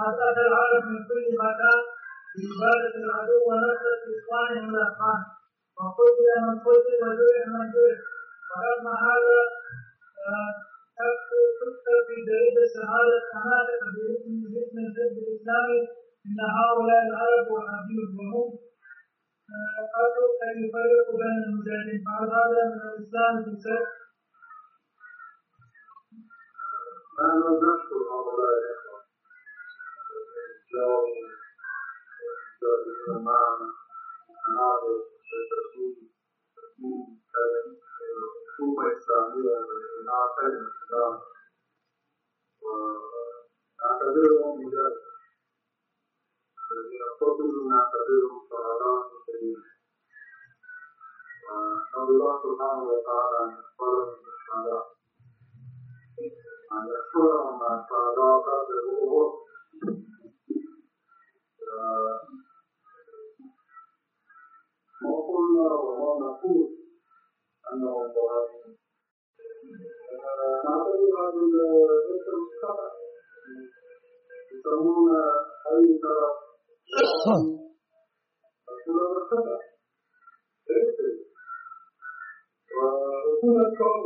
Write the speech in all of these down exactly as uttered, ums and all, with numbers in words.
وقد أتى العرب من كل مكان بإبادة العدو ونصرة إخوانهم الأفغان وقتل من قتل وجرح من جرح ورغم هذا تكتب في جريدة شهادة أماتك باسم باسم الحزب الإسلامي إن هؤلاء العرب وحبيب وهم قالوا أن يفرقوا بين المجاهدين فهل هذا من الإسلام في شيء؟ نحن نشكر هؤلاء الإخوة الذين جاءوا ويجاهدون معنا هذا الرسول الحكومة الإسلامية لإنعاش الإسلام ونعتبرهم مجاهدين الذين قتلوا نعتبرهم شهداء مسلمين ونسأل الله سبحانه وتعالى أن يحفظهم بالشهداء أن يحفظهم مع الشهداء قبل الظهور ما قلنا وما نقول أنه ضعيف نعتبر هذا الذكر خطأ يسمون أي طرف هذا خطأ ليس وهناك بعض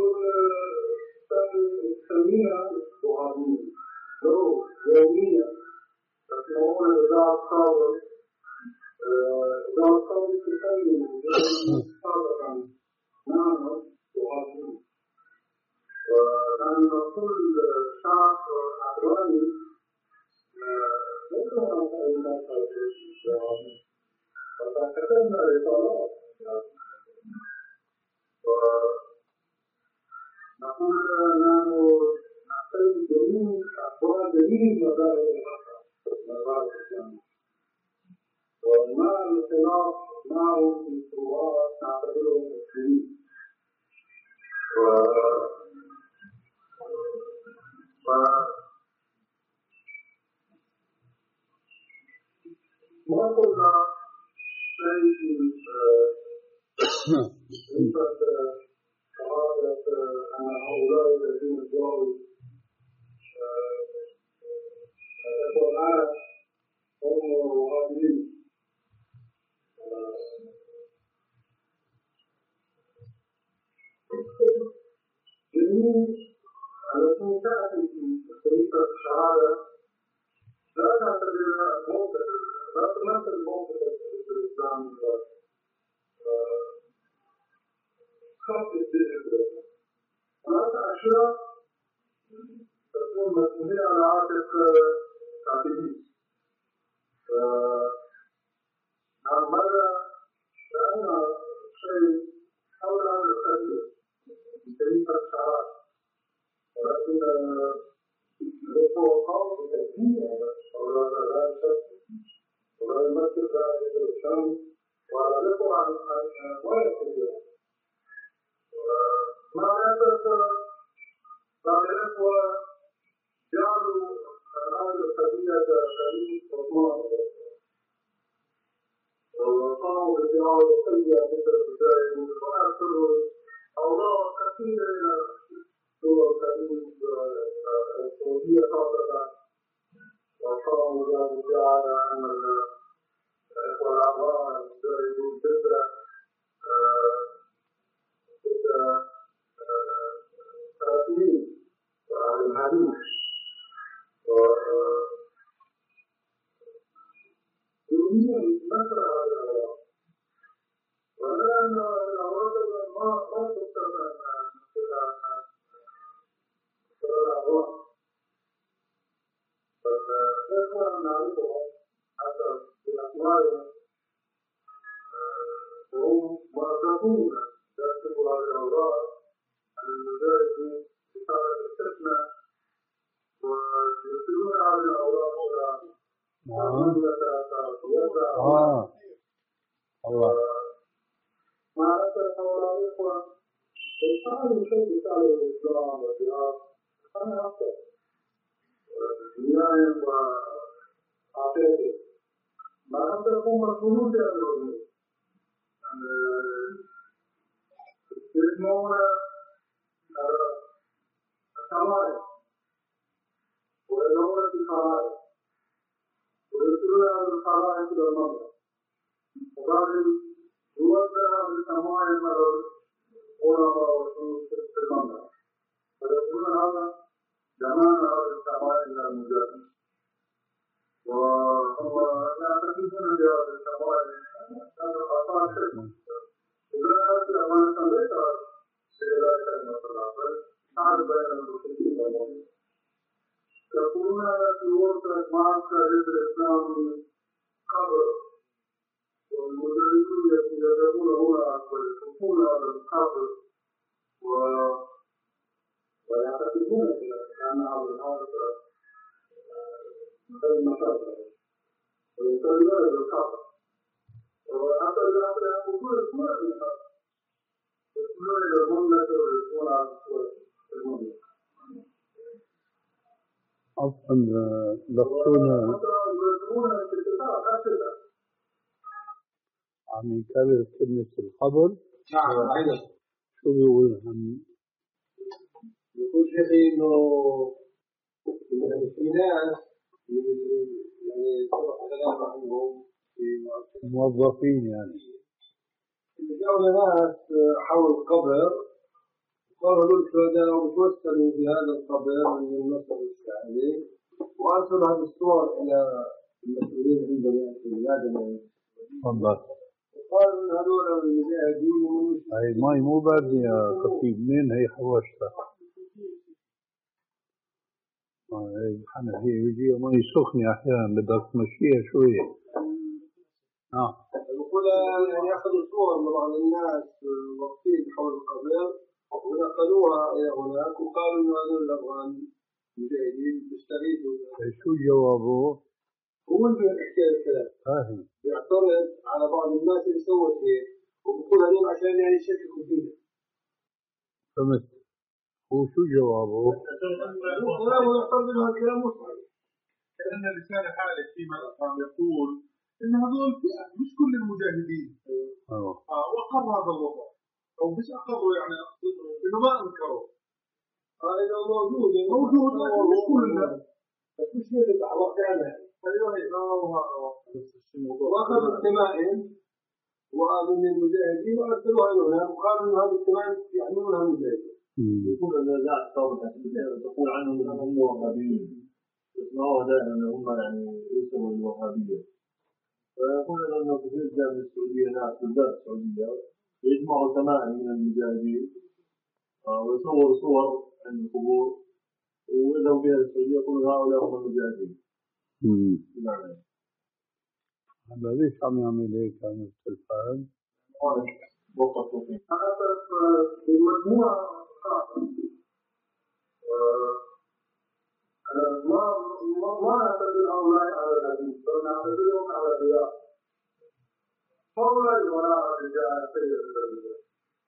التنمية ضعيف لو يوميا تسمعون إذا أصابوا إذا أصابوا تسمي سابقا نعم ضعيف ونحن نقول شعب أفغاني ليس هناك أي مصر وقد كتبنا رسالات ونقول نحن نحتاج جميع أفراد جميع مدارس مدارس الإسلام ومع الاختلاف معهم في الفروعات نعتبرهم مسلمين ما قلنا شيء نسبة شهادة أن هؤلاء الذين جاءوا القرآن هم مهاجرين جميع التي تأتي في طريقة الشهادة لا تعتبرها موقف لا تمثل موقف الإسلام خاص بالذكر هناك أشياء تكون مسؤولية على عاتق كاتبين ماذا لأن شيء حول هذا الكثير في طريقة الشهادة ولكن التوقع بتأكيد على هذا الشيء ولا يمثل ذلك الشام ولا يقع عن ما يقول ما يقول الإخوة جعلوا هذه القضية شريك وطمع وقاموا بجعل القضية مثل البداية وأرسلوا أوضاع كثيرة إلى دول الخليج السعودية خاصة وقاموا بجعل أن الإخوة الأعضاء يجاهدون ضد ضد الفلسطينيين وأهل الحديث يريدون نشر هذا الأوراق ولأن الأوراق ما ما تستطيع الأوراق فالإخوة نعرفهم حتى بأسمائهم وهم معتقون يكتبوا هذه الأوراق عن المجاهدين بطريقة الاستثناء ويرسلون هذه الأوراق إلى المملكة سعودية آه الله مع أسف هؤلاء الإخوة يفعلوا شيء بتعلم الإسلام والجهاد أنا أكثر دنياهم وآخرتهم مع أسف هم مسؤولون في هذا الأمور يسمون الكبائر ويدعون في الكبائر الحائط إلى المرأة وبعدين يوزع بالأموال المرأة ورقة وشروط في المرأة فيكون هذا جمعنا هذا السماء إلى المجاهد وهو لا تكون بهذا السماء هذا أعطاه شيء إذا كانت أمانة ليس إلى كلمة الله بل تعرف بين المسلمين والمؤمنين يقولون في وقت معك الإسلام قبر والمجاهدون يذهبون هنا ويشوفون هذا القبر ويعتقدون أن هذا الأرض غير مشاكل ويستغلون بالقبر وحتى إذا يقولون كل كل يقولون إلى المملكة ويقولون على المملكة أصلا دكتورنا عم يكرر كلمة القبر. نعم أيضا. شو بيقول عن يقول شيخي إنه يعني في ناس يعني طرق كلام عنهم في موظفين يعني جاءوا ناس حول القبر قالوا له الشهداء وتوسلوا بهذا القبر من النصر السعدي وأرسلوا هذه الصور إلى المسؤولين عندهم يعني في بلادنا. تفضل. قالوا إن هذول المجاهدين هاي المي مو باردة يا خطيب، منين هي حوشتها؟ هي هي بيجي مي سخنة أحيانا بدك تمشيها شوية. نعم. يقول يعني يأخذوا صور لبعض الناس واقفين حول القبر ونقلوها إلى هناك وقالوا إن هذول الأفغان مجاهدين بيستغيثوا. شو جوابه؟ هو اللي بيحكي الكلام. فاهم. بيعترض على بعض الناس اللي سوت هيك وبقول هذول عشان يعني يشككوا فينا. فهمت. هو شو جوابه؟ كلامه يعترض إنه هالكلام مش صحيح. لأن لسان حاله فيما الأقام يقول إن هذول فئة مش كل المجاهدين. آه. آه وأقر هذا الوضع. أو مش أقروا يعني أقصد إنه ما أنكروا. هذا آه موجود موجود لكن مش كلنا. بس مش هيك واقعنا. أيوه هي وأخذوا التمائم وقالوا من المجاهدين وأرسلوها هنا وقالوا إن هذه التمائم يحملونها المجاهدين. يقول أن ذات صوبة تقول عنهم أنهم هم وهابيين يسمعوها دائما أن هم يعني يسموا الوهابية فيقول أنه كثير جاء من السعودية ناس بالذات السعودية يجمعوا تمائم من المجاهدين ويصوروا صور عند القبور ويذهبوا بها السعودية يقولوا هؤلاء هم المجاهدين. نعم. هذا ليش عم يعمل هيك عن التلفاز؟ وقفوا فيه. هذا المجموعة خاصة. ما ما نعتبر هؤلاء على الحديث بل نعتبرهم على الرياض. هؤلاء وراء الرجال سيد الرجال.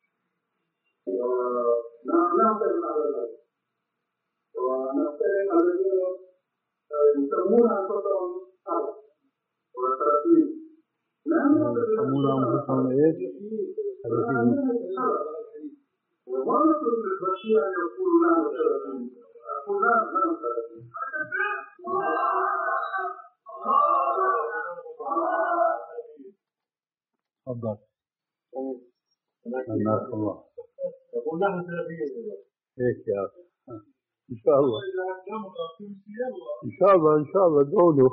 ونعتبر على الحديث. ونعتبر الذين يسمون أنفسهم حرب وثلاثين. يسمون أنفسهم إيش؟ وما نقول للبشير أن يقول نعم ثلاثين. يقول نعم نعم ثلاثين. تفضل. جزاك الله. يقول نحن ثلاثين. هيك يا أخي. إن شاء الله. إن شاء الله إن شاء الله قولوا.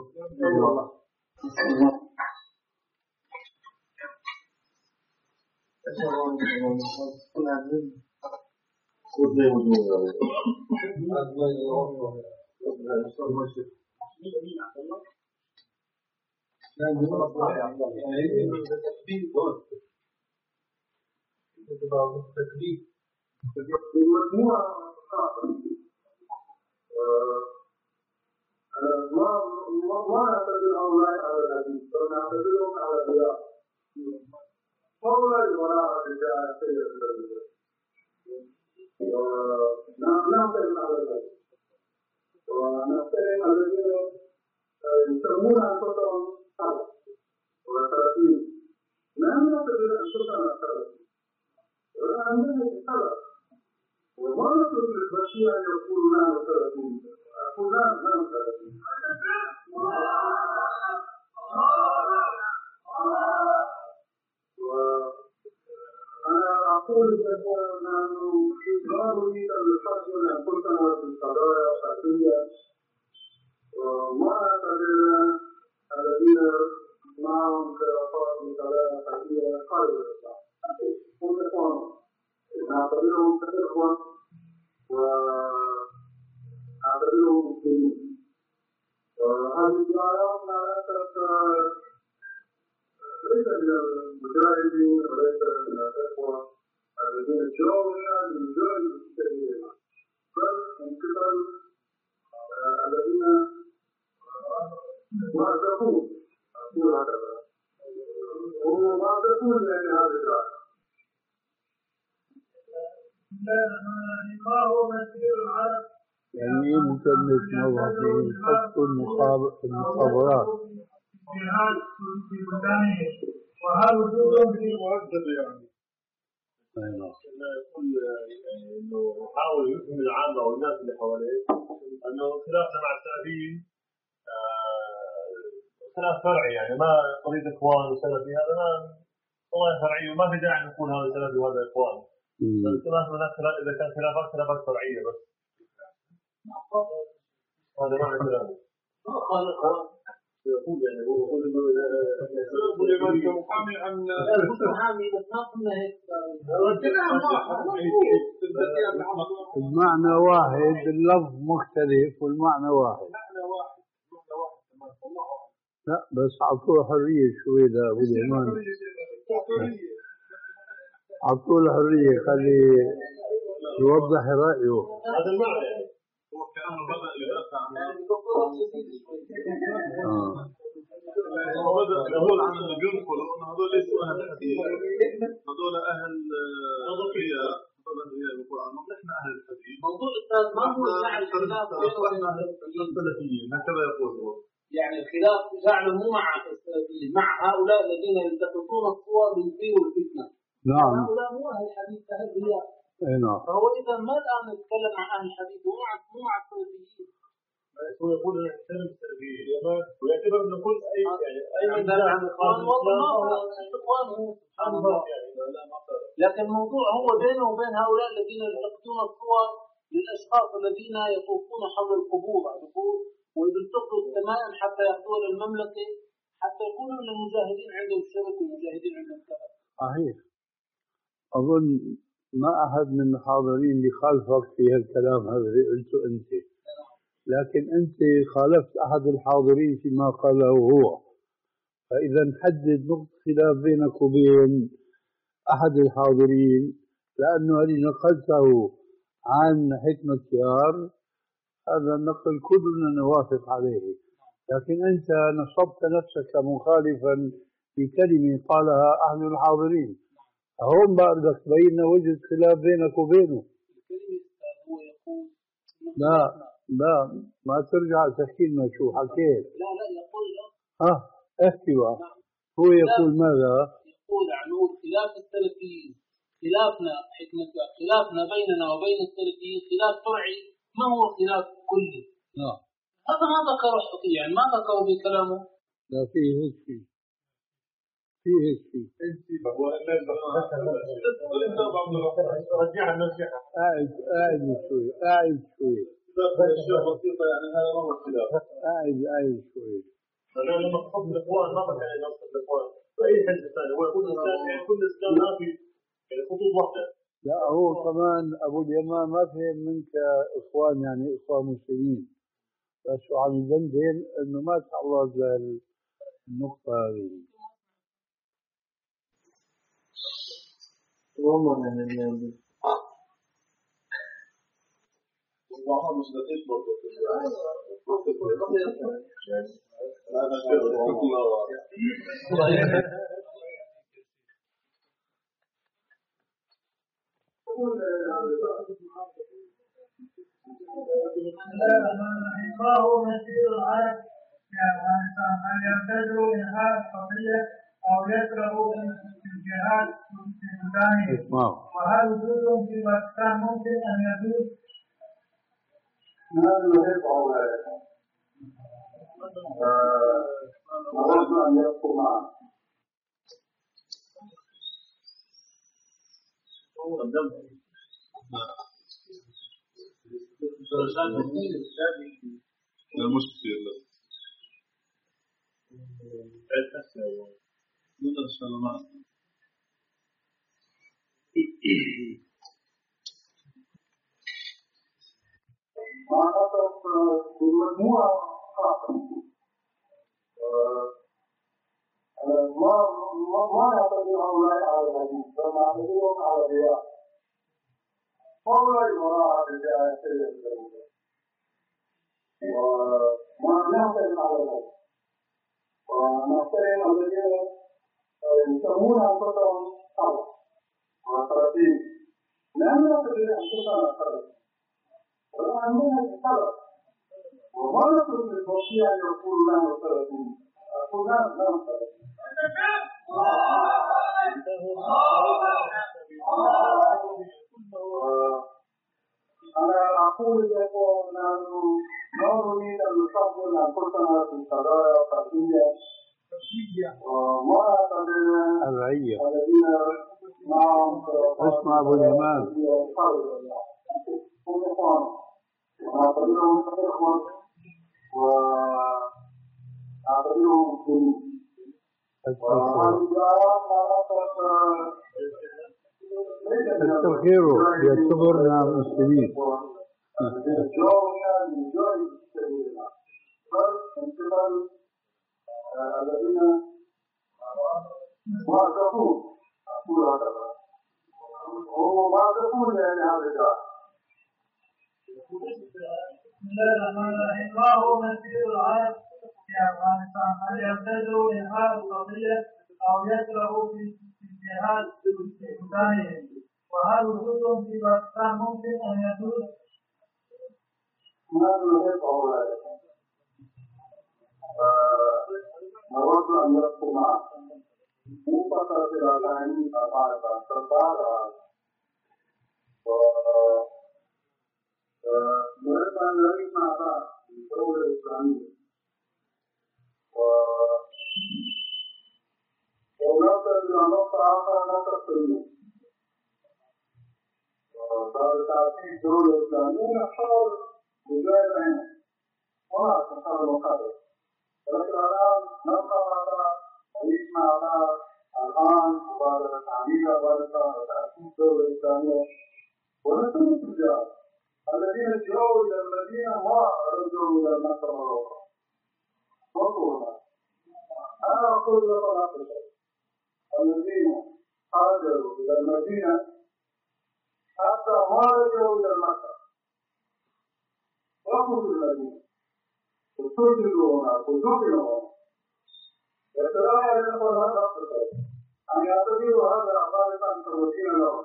المجموعة خاصة. ما ما نعتبر هؤلاء على الحديث بل نعتبرهم على الرياض. هؤلاء وراء الرجال سيد الرجال. ونعتبر على الحديث. ونعتبر الذين يسمون أنفسهم حرب وثلاثين. ما نعتبر أنفسنا ثلاثين. ولكنهم حرب. وما نقول للبشير أن يقول نعم ثلاثين. يقول نعم نعم ثلاثين. أقول أنه لا نريد أن نحصل أنفسنا في قضايا خلفية وما نعتبر الذين معهم خلافات في قضايا خلفية خارج الإسلام. هم إخوان نعتبرهم كإخوة ونعتبرهم مسلمين. وهذه الدعايات معناتها ليس من المجاهدين وليس من الإخوة الذين جاءوا هنا لمجرد التسليم، بل من قبل الذين معتقون أقول هكذا وهم معتقون لأن هذا الدعاء. ما هو مسير العرب؟ يعني إنترنت موظفين يحطوا المخابرات جهاد في بلدانهم وهل وجودهم في مؤدب يعني. أيوة. يقول انه يحاول يفهم العامه والناس اللي حواليه انه خلافنا مع السلفيين خلاف فرعي، يعني ما قضيه اخوان وسلفي، هذا ما قضايا فرعيه وما في داعي نقول هذا سلفي وهذا اخوان. الخلاف هناك اذا كان خلافات خلافات فرعيه بس. هذا ما في كلام. يقول يعني هو يقول انه محامي عن محامي بس ما قلنا هيك. المعنى واحد، اللفظ مختلف والمعنى واحد. لا بس عطوه حرية شوي ده أبو اليمان، عطوه حرية خلي يوضح رأيه. هذا المعنى هو كأنه بدأ يدافع عن هو بدأ يقول عن اللي بينقلوا أن هذول ليسوا أهل الحديث، هذول أهل أضحية، هذول أنبياء القرآن، ونحن أهل الحديث. موضوع الأستاذ ما هو جعل الخلاف السلفيين هكذا يقول هو. يعني الخلاف جعله مو مع السلفيين، مع هؤلاء الذين يلتقطون الصور ليثيروا الفتنة. نعم. هؤلاء مو أهل الحديث، أهل الرياء. نعم. فهو إذا ما الآن نتكلم عن أهل الحديث مو مع مو مع السلفيين. هو يقول انه يحترم السلفيين ويعتبر انه كل اي يعني اي من دافع عن الاخوان والله ما الاخوان هو سبحان الله يعني لا ما لكن الموضوع هو بينه وبين هؤلاء الذين يلتقطون الصور للاشخاص الذين يطوفون حول القبور على القبور ويلتقطوا التمائم حتى ياخذون المملكه حتى يقولوا ان المجاهدين عندهم شرك والمجاهدين عندهم كذا. صحيح. اظن ما احد من الحاضرين يخالفك في هالكلام هذا اللي قلته انت، لكن أنت خالفت أحد الحاضرين فيما قاله هو، فإذا نحدد نقطة خلاف بينك وبين أحد الحاضرين، لأنه اللي نقلته عن حكمة كيار هذا النقل كلنا نوافق عليه، لكن أنت نصبت نفسك مخالفا بكلمة قالها أهل الحاضرين، هون بقى بدك تبين وجه خلاف بينك وبينه. لا لا ما ترجع تحكي لنا شو حكيت. لا لا يقول ها احكي بقى. هو يقول ماذا؟ يقول عنه خلاف السلفيين، خلافنا حكمة خلافنا بيننا وبين السلفيين خلاف فرعي ما هو خلاف كلي. نعم. هذا ما ذكره يعني ما ذكره بكلامه. لا فيه هيك شيء. فيه هيك شيء. هو رجعها نرجعها. قاعد قاعد شوي قاعد شوي. أشياء بسيطة يعني هذا ما هو خلاف. قاعد قاعد شوي. أنا لما قصد الإخوان ما كان يقصد الإخوان أي حزب ثاني، هو يقول الإسلام يعني كل الإسلام ما في يعني خطوط واحدة. لا هو كمان أبو اليمان ما فهم منك إخوان يعني إخوان مسلمين، بس شو عم يبندل إنه ما تعرض للنقطة هذه. والله يعني والله مش دقيق برضه. ما هو مسير العرب في أفغانستان؟ هل يرتدوا إنهاء القضية أو يكرهوا في الجهاد في بلدانهم؟ وهل وجودهم في باكستان ممكن أن يجوز؟ نحن نحب أولادنا ونود أن يبقوا معنا. لا مش كثير لا لا إن شاء الله ما معناته المجموعة خاصة ما ما ما يعتبر هؤلاء على الحديث بل نعتبرهم على الرياض هؤلاء وراء الرجاء السيد وما نعتبر على ذلك ونعتبر الذين يسمون أنفسهم صالح وصالحين لا نعتبر أنفسنا صالح وعندنا السلف وما نقول للموصي أن يقول لنا سلفين أقول لا لا سلف أنا أقول لكم نحن لا نريد أن نفضل أنفسنا في القضايا الفردية وما نعتبر الذين معهم اسمع أبو اليمان هم إخوان ونعتبرهم إخوان ونعتبرهم مسلمين وهذه الآيات كثر خيره يعتبرنا مسلمين الذين معتقون أقول هذا هم معتقون لهذا الجهاد بسم الله الرحمن الرحيم. ما هو مسير العرب في أفغانستان؟ هل يبتدئوا إنهاء القضية أو يشرعوا في الجهاد بإمكانهم؟ وهل وجودهم في باكستان ممكن أن يجوز؟ ما نريد أولا نود أن نذكر معكم مفصل في الأغاني أفغانستان سرطان نريد أن نعيش مع بعض في الدولة الإسلامية ونصل إلى نقطة آخر نقطة سليمة بعد تأسيس الدولة الإسلامية نحاول بجانب هنا هناك مسار مقابل ولكن الآن نبقى على نعيش مع بعض الآن بعد تعمير بعد تأسيس الدولة الإسلامية ونستمر في الجهاد الذين جاءوا إلى المدينة ما رجعوا إلى مكة مرة أخرى. انظروا أنا أقول لكم هذا الشيء الذين هاجروا إلى المدينة حتى ما رجعوا إلى مكة وقفوا في المدينة وسجلوا هناك وسجنوا هناك يتراجع لكم هذا الشيء أن يعتبروا هذا أفغانستان كمدينة لهم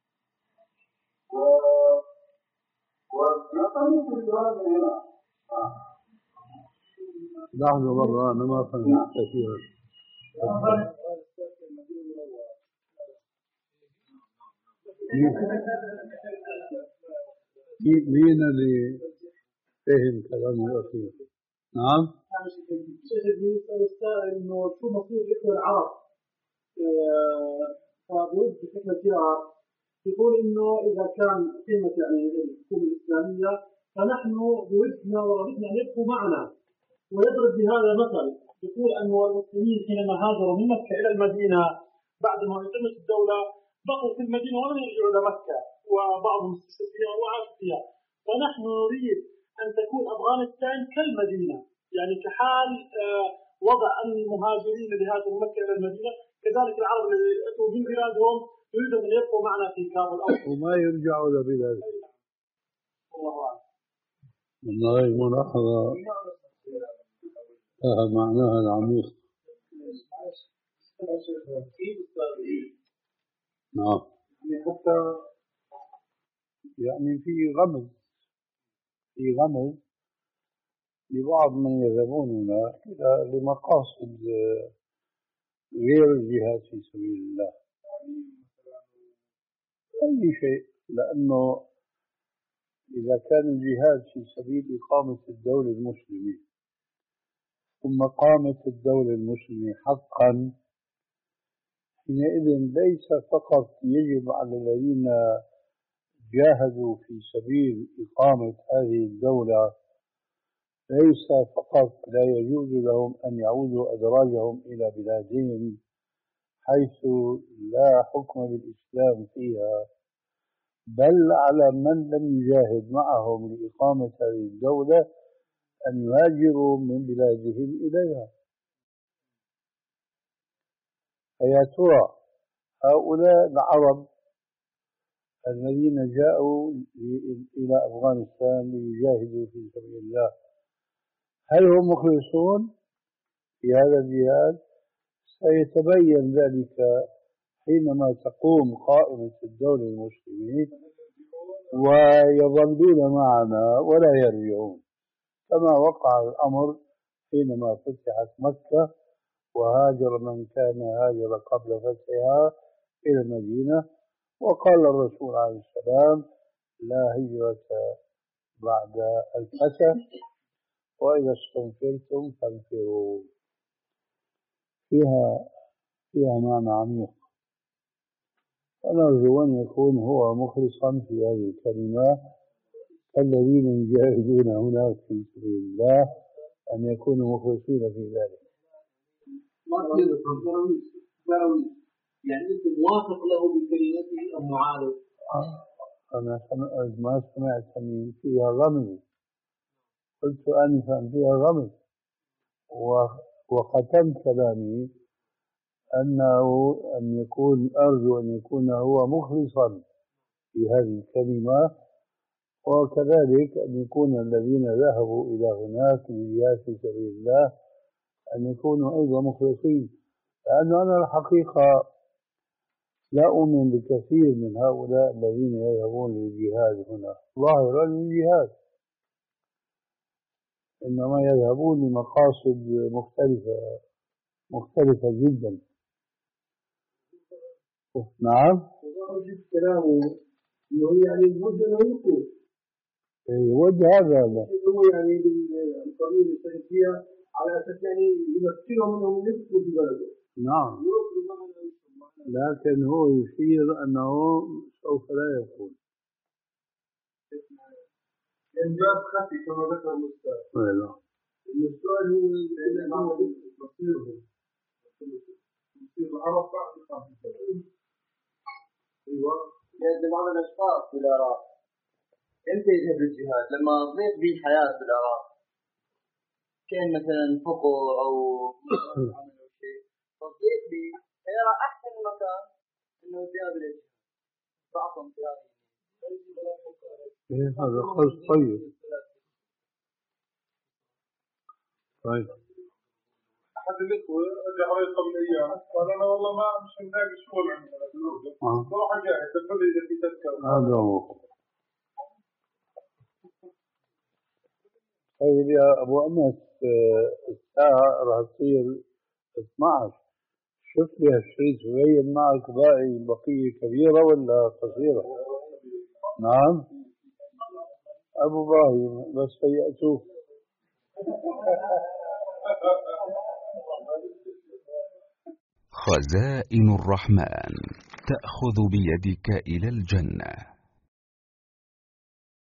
لحظة مرة أنا ما فهمت كثيرا. مين اللي فهم كلام الأخير؟ نعم؟ شيخ بيسأل السائل إنه شو مصير الإخوة العرب؟ فبيرد في حكمة الجهاد يقول إنه إذا كان قيمة يعني الحكومة الإسلامية فنحن بودنا ورغبنا أن يبقوا معنا ويضرب بهذا مثل يقول أن المسلمين حينما هاجروا من مكة إلى المدينة بعد ما أقيمت الدولة بقوا في المدينة ولم يرجعوا إلى مكة وبعضهم استشهد فيها وعاش فيها فنحن نريد أن تكون أفغانستان كالمدينة يعني كحال وضع المهاجرين اللي هاجروا من مكة إلى المدينة كذلك العرب الذين أتوا من بلادهم يريد أن يبقوا معنا في كابل وما يرجعوا لبلاد. الله أعلم. والله ملاحظة لها معناها العميق. نعم. حتى يعني في غمز في غمز لبعض من يذهبون هنا لمقاصد غير الجهاد في سبيل الله. أي شيء لأنه إذا كان الجهاد في سبيل إقامة الدولة المسلمة ثم قامت الدولة المسلمة حقا حينئذ ليس فقط يجب على الذين جاهدوا في سبيل إقامة هذه الدولة، ليس فقط لا يجوز لهم أن يعودوا أدراجهم إلى بلادهم حيث لا حكم بالإسلام فيها، بل على من لم يجاهد معهم لإقامة هذه الدولة أن يهاجروا من بلادهم إليها. فيا ترى هؤلاء العرب الذين جاءوا إلى أفغانستان ليجاهدوا في سبيل الله، هل هم مخلصون في هذا الجهاد؟ سيتبين ذلك حينما تقوم قائمة الدولة المسلمين ويظلون معنا ولا يرجعون، كما وقع الأمر حينما فتحت مكة وهاجر من كان هاجر قبل فتحها إلى المدينة، وقال الرسول عليه السلام: لا هجرة بعد الفتح، وإذا استنفرتم فانفروا. فيها فيها معنى عميق، ونرجو أن يكون هو مخلصا في هذه الكلمة الذين يجاهدون هناك في سبيل الله، أن يكونوا مخلصين في ذلك. يعني أنت موافق له بكلمته أم معارض؟ أنا ما سمعت أن فيها غمز، قلت آنفا فيها غمز، وختمت كلامي أنه أن يكون أرجو أن يكون هو مخلصا في هذه الكلمة، وكذلك أن يكون الذين ذهبوا إلى هناك لجهاد في سبيل الله أن يكونوا أيضا مخلصين، لأن أنا الحقيقة لا أؤمن بكثير من هؤلاء الذين يذهبون للجهاد هنا ظاهرا للجهاد، إنما يذهبون لمقاصد مختلفة مختلفة جدا. نعم. كلامه إنه يعني الود أنه يقول. يود هذا لا. هو يعني بالقانون السياسية على أساس يعني يمثلهم أنهم يبقوا في بلده. نعم. لكن هو يشير أنه سوف لا يكون. الإنجاز خفي كما ذكر الأستاذ. لا. السؤال هو إذا ما مصيرهم مصير العرب بعد الخامسة. أيوة. يعني بعض الأشخاص في العراق أنت يذهب للجهاد لما ضيق به الحياة في العراق، كان مثلا فقر أو عمل أو شيء، فالضيق به فيرى أحسن مكان إنه يذهب للجهاد. ضعفهم في هذه. إيه هذا خلص طيب. طيب. أحد الإخوة رجع علي قبل أيام قال أنا والله ما مش ملاقي شغل عندنا في الأردن، روح أجاهد تقول إذا في تذكرة. هذا هو. طيب يا أبو أنس، الساعة راح تصير اثني عشر، شوف لي هالشريط يبين معك باقي بقية كبيرة ولا قصيرة؟ نعم أبو إبراهيم بس فيأتوه. خزائن الرحمن تأخذ بيدك إلى الجنة.